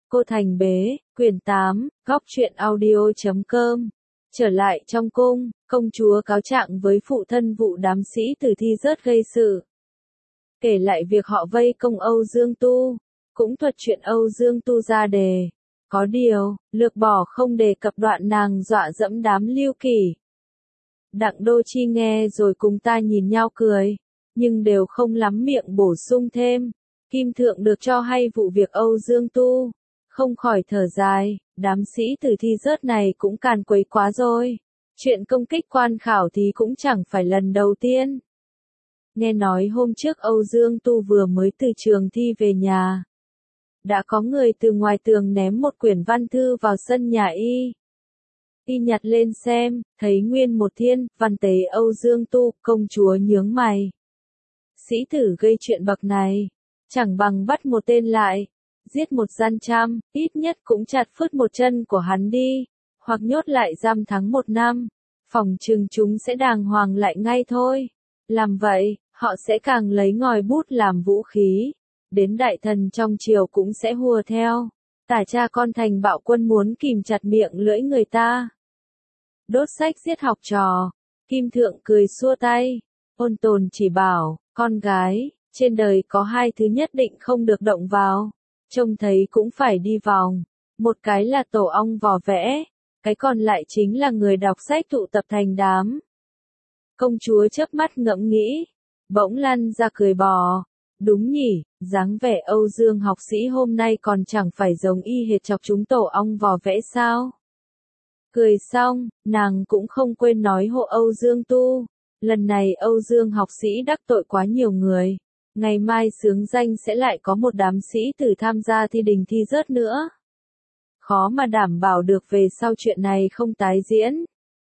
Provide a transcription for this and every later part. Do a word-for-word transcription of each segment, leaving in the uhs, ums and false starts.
Cô Thành Bế, quyển tám, góc truyện audio chấm com. Trở lại trong cung, công chúa cáo trạng với phụ thân vụ đám sĩ tử thi rớt gây sự. Kể lại việc họ vây công Âu Dương Tu, cũng thuật chuyện Âu Dương Tu ra đề. Có điều, lược bỏ không đề cập đoạn nàng dọa dẫm đám Lưu Kỳ. Đặng Đô Chi nghe rồi cùng ta nhìn nhau cười, nhưng đều không lắm miệng bổ sung thêm. Kim Thượng được cho hay vụ việc Âu Dương Tu, không khỏi thở dài, đám sĩ tử thi rớt này cũng càn quấy quá rồi. Chuyện công kích quan khảo thì cũng chẳng phải lần đầu tiên. Nghe nói hôm trước Âu Dương Tu vừa mới từ trường thi về nhà. Đã có người từ ngoài tường ném một quyển văn thư vào sân nhà y. Y nhặt lên xem, thấy nguyên một thiên, văn tế Âu Dương Tu, công chúa nhướng mày. Sĩ tử gây chuyện bậc này, chẳng bằng bắt một tên lại, giết một gian trăm, ít nhất cũng chặt phứt một chân của hắn đi, hoặc nhốt lại giam tháng một năm, phòng chừng chúng sẽ đàng hoàng lại ngay thôi. Làm vậy, họ sẽ càng lấy ngòi bút làm vũ khí, đến đại thần trong triều cũng sẽ hùa theo. Tả cha con thành bạo quân muốn kìm chặt miệng lưỡi người ta. Đốt sách giết học trò, Kim Thượng cười xua tay, ôn tồn chỉ bảo, con gái, trên đời có hai thứ nhất định không được động vào, trông thấy cũng phải đi vòng, một cái là tổ ong vò vẽ, cái còn lại chính là người đọc sách tụ tập thành đám. Công chúa chớp mắt ngẫm nghĩ, bỗng lăn ra cười bò, đúng nhỉ, dáng vẻ Âu Dương học sĩ hôm nay còn chẳng phải giống y hệt chọc chúng tổ ong vò vẽ sao. Cười xong, nàng cũng không quên nói hộ Âu Dương Tu, lần này Âu Dương học sĩ đắc tội quá nhiều người, ngày mai xướng danh sẽ lại có một đám sĩ tử tham gia thi đình thi rớt nữa. Khó mà đảm bảo được về sau chuyện này không tái diễn.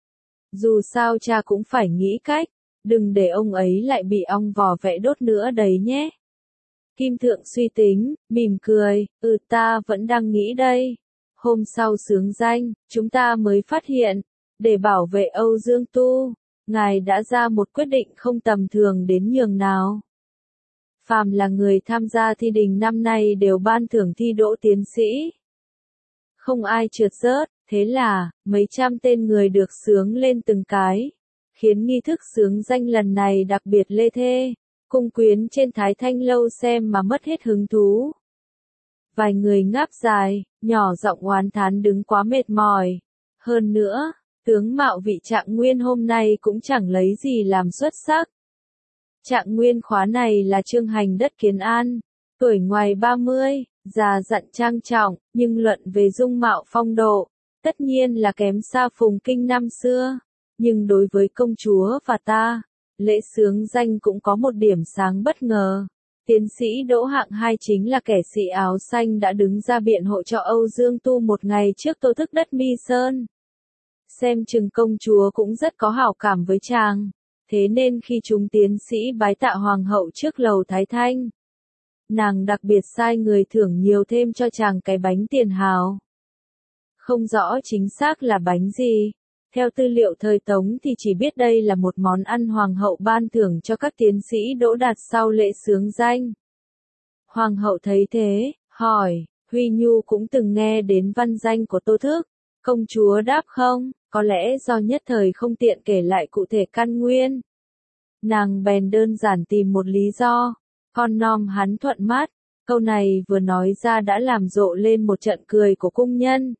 Dù sao cha cũng phải nghĩ cách, đừng để ông ấy lại bị ong vò vẽ đốt nữa đấy nhé. Kim Thượng suy tính, mỉm cười, ừ ta vẫn đang nghĩ đây. Hôm sau xướng danh, chúng ta mới phát hiện, để bảo vệ Âu Dương Tu, ngài đã ra một quyết định không tầm thường đến nhường nào. Phàm là người tham gia thi đình năm nay đều ban thưởng thi đỗ tiến sĩ. Không ai trượt rớt, thế là, mấy trăm tên người được xướng lên từng cái, khiến nghi thức xướng danh lần này đặc biệt lê thê, cung quyến trên Thái Thanh lâu xem mà mất hết hứng thú. Vài người ngáp dài, nhỏ giọng oán thán đứng quá mệt mỏi. Hơn nữa, tướng mạo vị Trạng Nguyên hôm nay cũng chẳng lấy gì làm xuất sắc. Trạng Nguyên khóa này là Trương Hành Đất Kiến An, tuổi ngoài ba mươi, già dặn trang trọng, nhưng luận về dung mạo phong độ, tất nhiên là kém xa Phùng Kinh năm xưa. Nhưng đối với công chúa và ta, lễ xướng danh cũng có một điểm sáng bất ngờ. Tiến sĩ đỗ hạng hai chính là kẻ sĩ áo xanh đã đứng ra biện hộ cho Âu Dương Tu một ngày trước Tô Thức Đất Mi Sơn. Xem chừng công chúa cũng rất có hảo cảm với chàng, thế nên khi chúng tiến sĩ bái tạ hoàng hậu trước lầu Thái Thanh, nàng đặc biệt sai người thưởng nhiều thêm cho chàng cái bánh tiền hào. Không rõ chính xác là bánh gì. Theo tư liệu thời Tống thì chỉ biết đây là một món ăn hoàng hậu ban thưởng cho các tiến sĩ đỗ đạt sau lễ xướng danh. Hoàng hậu thấy thế, hỏi, Huy Nhu cũng từng nghe đến văn danh của Tô Thức. Công chúa đáp không, có lẽ do nhất thời không tiện kể lại cụ thể căn nguyên. Nàng bèn đơn giản tìm một lý do, con nom hắn thuận mắt, câu này vừa nói ra đã làm rộ lên một trận cười của cung nhân.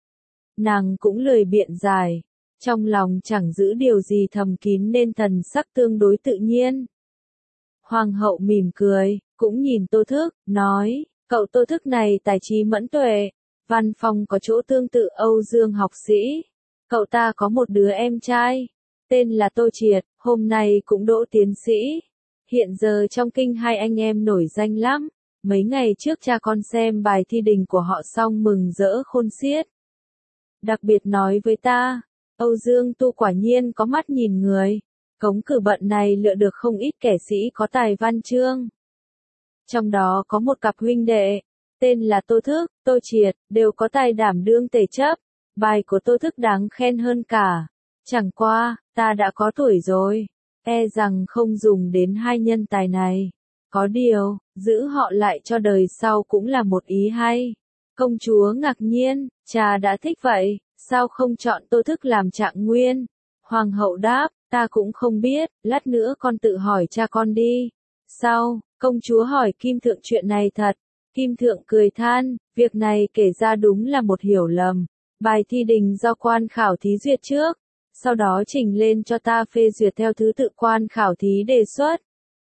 Nàng cũng lười biện giải. Trong lòng chẳng giữ điều gì thầm kín nên thần sắc tương đối tự nhiên. Hoàng hậu mỉm cười, cũng nhìn Tô Thức, nói, cậu Tô Thức này tài trí mẫn tuệ, văn phong có chỗ tương tự Âu Dương học sĩ. Cậu ta có một đứa em trai, tên là Tô Triệt, hôm nay cũng đỗ tiến sĩ. Hiện giờ trong kinh hai anh em nổi danh lắm, mấy ngày trước cha con xem bài thi đình của họ xong mừng rỡ khôn xiết. Đặc biệt nói với ta, Âu Dương Tu quả nhiên có mắt nhìn người, cống cử bận này lựa được không ít kẻ sĩ có tài văn chương. Trong đó có một cặp huynh đệ, tên là Tô Thức, Tô Triệt, đều có tài đảm đương tể chấp, bài của Tô Thức đáng khen hơn cả. Chẳng qua, ta đã có tuổi rồi, e rằng không dùng đến hai nhân tài này. Có điều, giữ họ lại cho đời sau cũng là một ý hay. Công chúa ngạc nhiên, cha đã thích vậy, sao không chọn Tô Thức làm trạng nguyên? Hoàng hậu đáp, ta cũng không biết, lát nữa con tự hỏi cha con đi. Sau, công chúa hỏi Kim Thượng chuyện này thật. Kim Thượng cười than, việc này kể ra đúng là một hiểu lầm. Bài thi đình do quan khảo thí duyệt trước, sau đó trình lên cho ta phê duyệt theo thứ tự quan khảo thí đề xuất.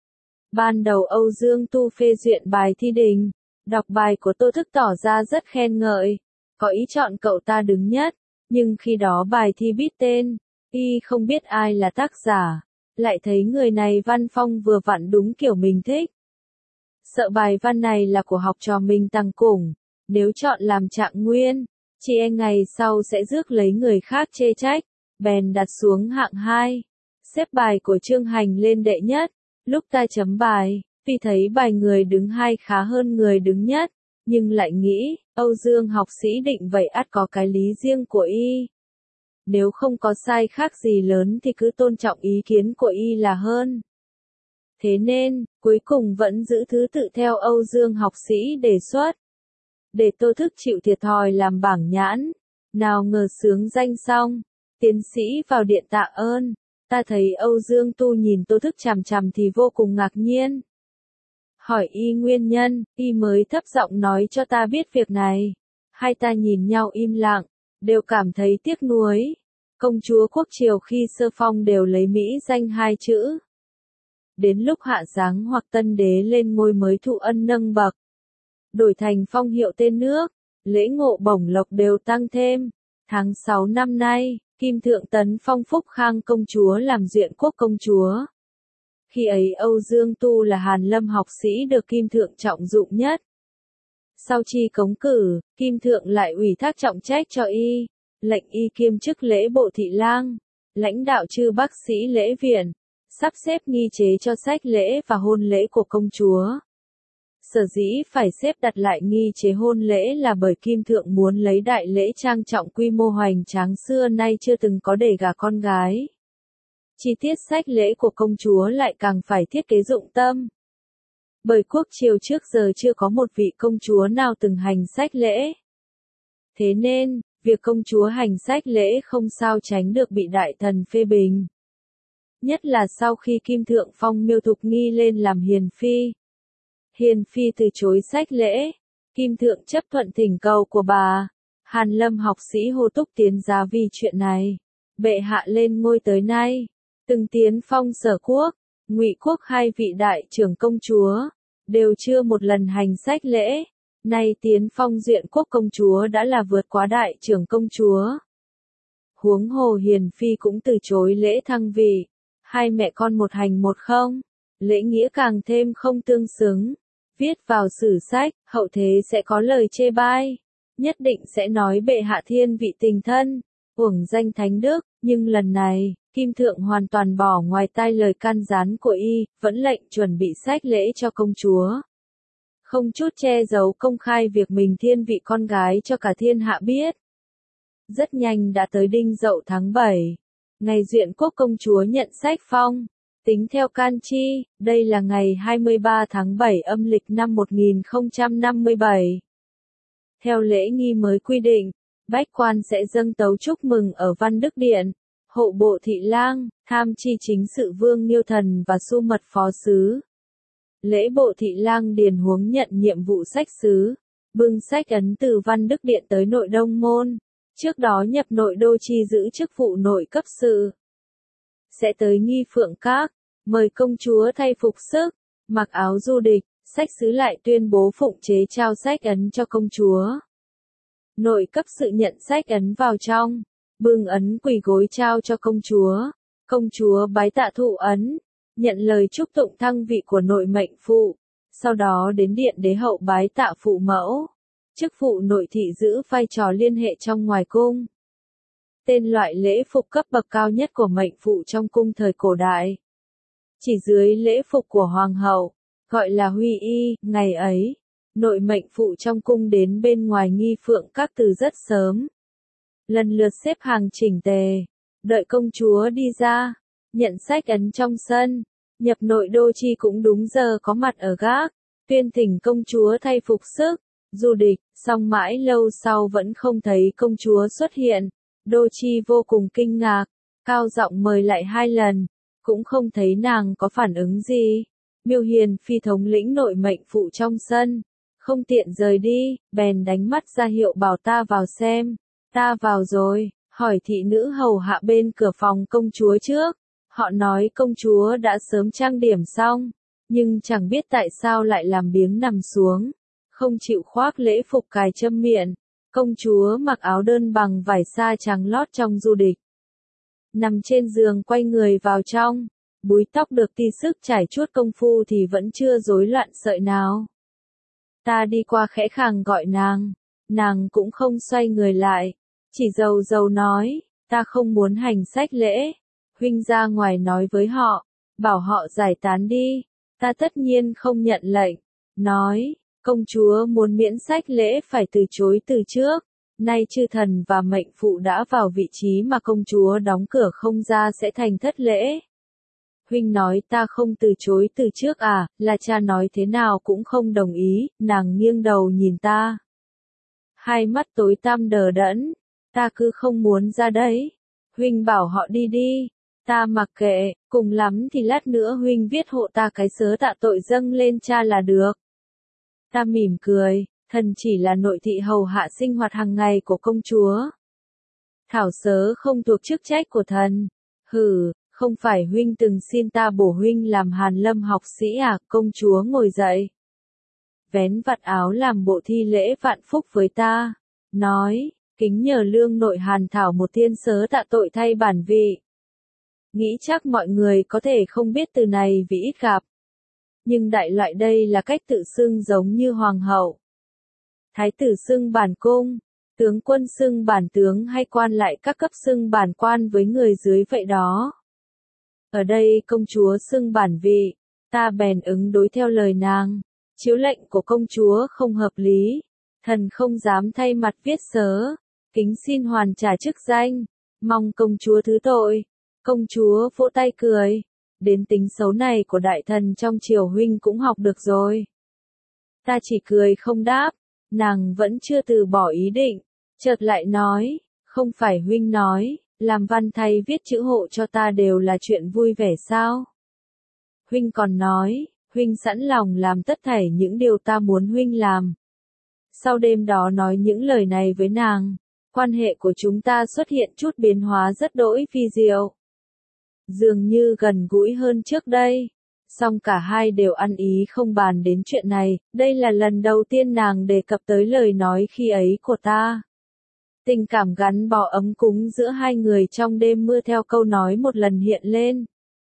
Ban đầu Âu Dương Tu phê duyệt bài thi đình, đọc bài của Tô Thức tỏ ra rất khen ngợi, có ý chọn cậu ta đứng nhất, nhưng khi đó bài thi biết tên, y không biết ai là tác giả, lại thấy người này văn phong vừa vặn đúng kiểu mình thích. Sợ bài văn này là của học trò mình Tăng Củng, nếu chọn làm trạng nguyên, chị e ngày sau sẽ rước lấy người khác chê trách, bèn đặt xuống hạng hai, xếp bài của Trương Hành lên đệ nhất. Lúc ta chấm bài, vì thấy bài người đứng hai khá hơn người đứng nhất, nhưng lại nghĩ, Âu Dương học sĩ định vậy ắt có cái lý riêng của y. Nếu không có sai khác gì lớn thì cứ tôn trọng ý kiến của y là hơn. Thế nên, cuối cùng vẫn giữ thứ tự theo Âu Dương học sĩ đề xuất. Để Tô Thức chịu thiệt thòi làm bảng nhãn, nào ngờ sướng danh xong, tiến sĩ vào điện tạ ơn. Ta thấy Âu Dương Tu nhìn Tô Thức chằm chằm thì vô cùng ngạc nhiên. Hỏi y nguyên nhân, y mới thấp giọng nói cho ta biết việc này. Hai ta nhìn nhau im lặng, đều cảm thấy tiếc nuối. Công chúa quốc triều khi sơ phong đều lấy Mỹ danh hai chữ. Đến lúc hạ giáng hoặc tân đế lên ngôi mới thụ ân nâng bậc. Đổi thành phong hiệu tên nước, lễ ngộ bổng lộc đều tăng thêm. Tháng sáu năm nay, Kim Thượng tấn phong Phúc Khang công chúa làm duyện quốc công chúa. Khi ấy Âu Dương Tu là Hàn Lâm học sĩ được Kim Thượng trọng dụng nhất. Sau chi cống cử, Kim Thượng lại ủy thác trọng trách cho y, lệnh y kiêm chức lễ bộ thị lang, lãnh đạo chư bác sĩ lễ viện, sắp xếp nghi chế cho sách lễ và hôn lễ của công chúa. Sở dĩ phải xếp đặt lại nghi chế hôn lễ là bởi Kim Thượng muốn lấy đại lễ trang trọng quy mô hoành tráng xưa nay chưa từng có để gả con gái. Chi tiết sách lễ của công chúa lại càng phải thiết kế dụng tâm. Bởi quốc triều trước giờ chưa có một vị công chúa nào từng hành sách lễ. Thế nên, việc công chúa hành sách lễ không sao tránh được bị đại thần phê bình. Nhất là sau khi Kim Thượng phong Miêu Thục Nghi lên làm hiền phi. Hiền phi từ chối sách lễ, Kim Thượng chấp thuận thỉnh cầu của bà. Hàn Lâm học sĩ Hồ Túc tiến giá vì chuyện này. Bệ hạ lên ngôi tới nay, từng tiến phong Sở Quốc, Ngụy Quốc hai vị đại trưởng công chúa, đều chưa một lần hành sách lễ. Nay tiến phong Duyện Quốc công chúa đã là vượt quá đại trưởng công chúa. Huống hồ Hiền phi cũng từ chối lễ thăng vị. Hai mẹ con một hành một không, lễ nghĩa càng thêm không tương xứng. Viết vào sử sách, hậu thế sẽ có lời chê bai, nhất định sẽ nói bệ hạ thiên vị tình thân, uổng danh thánh đức, nhưng lần này, Kim Thượng hoàn toàn bỏ ngoài tai lời can gián của y, vẫn lệnh chuẩn bị sách lễ cho công chúa. Không chút che giấu công khai việc mình thiên vị con gái cho cả thiên hạ biết. Rất nhanh đã tới Đinh Dậu tháng bảy, ngày Duyện Quốc công chúa nhận sách phong. Tính theo can chi, đây là ngày hai mươi ba tháng bảy âm lịch năm một nghìn không trăm năm mươi bảy. Theo lễ nghi mới quy định, bách quan sẽ dâng tấu chúc mừng ở Văn Đức Điện, hộ bộ thị lang, tham chi chính sự Vương Nghiêu Thần và su mật phó sứ. Lễ bộ thị lang Điền Huống nhận nhiệm vụ sách sứ, bưng sách ấn từ Văn Đức Điện tới Nội Đông Môn, trước đó nhập Nội Đô chi giữ chức vụ nội cấp sự. Sẽ tới Nghi Phượng Các, mời công chúa thay phục sức, mặc áo du địch, sách sứ lại tuyên bố phụng chế trao sách ấn cho công chúa. Nội cấp sự nhận sách ấn vào trong, bưng ấn quỳ gối trao cho công chúa. Công chúa bái tạ thụ ấn, nhận lời chúc tụng thăng vị của nội mệnh phụ, sau đó đến điện đế hậu bái tạ phụ mẫu. Chức vụ nội thị giữ vai trò liên hệ trong ngoài cung. Tên loại lễ phục cấp bậc cao nhất của mệnh phụ trong cung thời cổ đại. Chỉ dưới lễ phục của hoàng hậu, gọi là huy y, ngày ấy, nội mệnh phụ trong cung đến bên ngoài Nghi Phượng Các từ rất sớm. Lần lượt xếp hàng chỉnh tề, đợi công chúa đi ra, nhận sách ấn trong sân, nhập Nội Đô chi cũng đúng giờ có mặt ở gác, tuyên thỉnh công chúa thay phục sức, Du địch, song mãi lâu sau vẫn không thấy công chúa xuất hiện. Đô Chi vô cùng kinh ngạc, cao giọng mời lại hai lần, cũng không thấy nàng có phản ứng gì. Miêu Hiền Phi thống lĩnh nội mệnh phụ trong sân, không tiện rời đi, bèn đánh mắt ra hiệu bảo ta vào xem. Ta vào rồi, hỏi thị nữ hầu hạ bên cửa phòng công chúa trước. Họ nói công chúa đã sớm trang điểm xong, nhưng chẳng biết tại sao lại làm biếng nằm xuống, không chịu khoác lễ phục cài châm miện. Công chúa mặc áo đơn bằng vải sa trắng lót trong du địch, nằm trên giường quay người vào trong, búi tóc được ti sức trải chuốt công phu thì vẫn chưa rối loạn sợi nào. Ta đi qua khẽ khàng gọi nàng, nàng cũng không xoay người lại, chỉ dầu dầu nói, ta không muốn hành sách lễ, huynh ra ngoài nói với họ, bảo họ giải tán đi. Ta tất nhiên không nhận lệnh, nói, công chúa muốn miễn sách lễ phải từ chối từ trước, nay chư thần và mệnh phụ đã vào vị trí mà công chúa đóng cửa không ra sẽ thành thất lễ. Huynh nói ta không từ chối từ trước à, là cha nói thế nào cũng không đồng ý. Nàng nghiêng đầu nhìn ta, hai mắt tối tăm đờ đẫn, ta cứ không muốn ra đấy. Huynh bảo họ đi đi, ta mặc kệ, cùng lắm thì lát nữa huynh viết hộ ta cái sớ tạ tội dâng lên cha là được. Ta mỉm cười, thần chỉ là nội thị hầu hạ sinh hoạt hàng ngày của công chúa. Thảo sớ không thuộc chức trách của thần. Hừ, không phải huynh từng xin ta bổ huynh làm Hàn Lâm học sĩ à? Công chúa ngồi dậy, vén vạt áo làm bộ thi lễ vạn phúc với ta, nói, kính nhờ lương nội Hàn thảo một thiên sớ tạ tội thay bản vị. Nghĩ chắc mọi người có thể không biết từ này vì ít gặp. Nhưng đại loại đây là cách tự xưng giống như hoàng hậu. Thái tử xưng bản cung, tướng quân xưng bản tướng hay quan lại các cấp xưng bản quan với người dưới vậy đó. Ở đây công chúa xưng bản vị, ta bèn ứng đối theo lời nàng. Chiếu lệnh của công chúa không hợp lý, thần không dám thay mặt viết sớ, kính xin hoàn trả chức danh, mong công chúa thứ tội. Công chúa vỗ tay cười, đến tính xấu này của đại thần trong triều huynh cũng học được rồi. Ta chỉ cười không đáp, nàng vẫn chưa từ bỏ ý định, chợt lại nói, không phải huynh nói, làm văn thay viết chữ hộ cho ta đều là chuyện vui vẻ sao? Huynh còn nói, huynh sẵn lòng làm tất thảy những điều ta muốn huynh làm. Sau đêm đó nói những lời này với nàng, quan hệ của chúng ta xuất hiện chút biến hóa rất đỗi phi diệu. Dường như gần gũi hơn trước đây, song cả hai đều ăn ý không bàn đến chuyện này. Đây là lần đầu tiên nàng đề cập tới lời nói khi ấy của ta. Tình cảm gắn bó ấm cúng giữa hai người trong đêm mưa theo câu nói một lần hiện lên.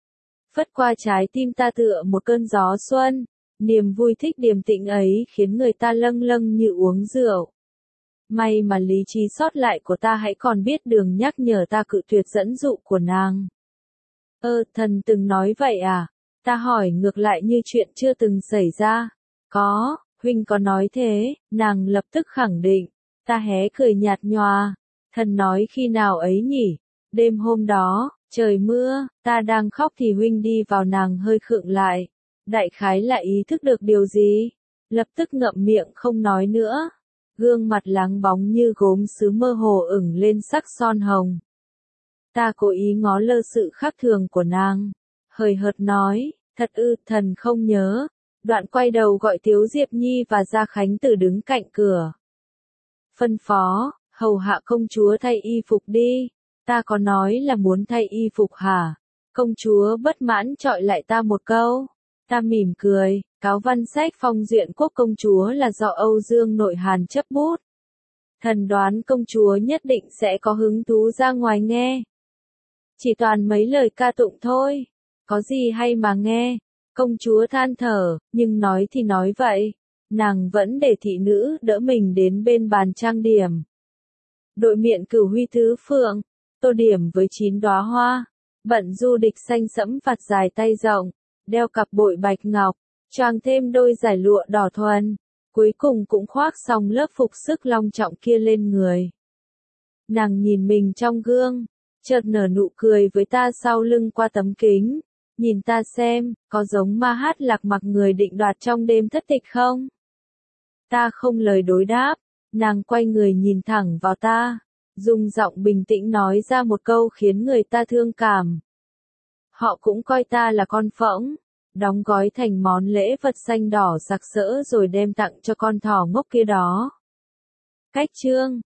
Phất qua trái tim ta tựa một cơn gió xuân, niềm vui thích điềm tĩnh ấy khiến người ta lâng lâng như uống rượu. May mà lý trí sót lại của ta hãy còn biết đường nhắc nhở ta cự tuyệt dẫn dụ của nàng. Ơ, thần từng nói vậy à? Ta hỏi ngược lại như chuyện chưa từng xảy ra. Có, huynh có nói thế, nàng lập tức khẳng định. Ta hé cười nhạt nhòa. Thần nói khi nào ấy nhỉ? Đêm hôm đó, trời mưa, ta đang khóc thì huynh đi vào. Nàng hơi khựng lại. Đại khái lại ý thức được điều gì? Lập tức ngậm miệng không nói nữa. Gương mặt láng bóng như gốm sứ mơ hồ ửng lên sắc son hồng. Ta cố ý ngó lơ sự khác thường của nàng, hời hợt nói, thật ư, thần không nhớ. Đoạn quay đầu gọi Tiếu Diệp Nhi và Gia Khánh Tử đứng cạnh cửa. Phân phó, hầu hạ công chúa thay y phục đi. Ta có nói là muốn thay y phục hả? Công chúa bất mãn trọi lại ta một câu. Ta mỉm cười, cáo văn sách phong duyện quốc công chúa là do Âu Dương nội Hàn chấp bút. Thần đoán công chúa nhất định sẽ có hứng thú ra ngoài nghe. Chỉ toàn mấy lời ca tụng thôi, có gì hay mà nghe. Công chúa than thở, nhưng nói thì nói vậy, nàng vẫn để thị nữ đỡ mình đến bên bàn trang điểm. Đội miệng cửu huy tứ phượng, tô điểm với chín đóa hoa, bận du địch xanh sẫm vạt dài tay rộng, đeo cặp bội bạch ngọc, choàng thêm đôi giải lụa đỏ thuần, cuối cùng cũng khoác xong lớp phục sức long trọng kia lên người. Nàng nhìn mình trong gương, chợt nở nụ cười với ta sau lưng qua tấm kính, nhìn ta xem, có giống ma hát lạc mặc người định đoạt trong đêm thất tịch không? Ta không lời đối đáp, nàng quay người nhìn thẳng vào ta, dùng giọng bình tĩnh nói ra một câu khiến người ta thương cảm. Họ cũng coi ta là con phỗng, đóng gói thành món lễ vật xanh đỏ sặc sỡ rồi đem tặng cho con thỏ ngốc kia đó. Cách chương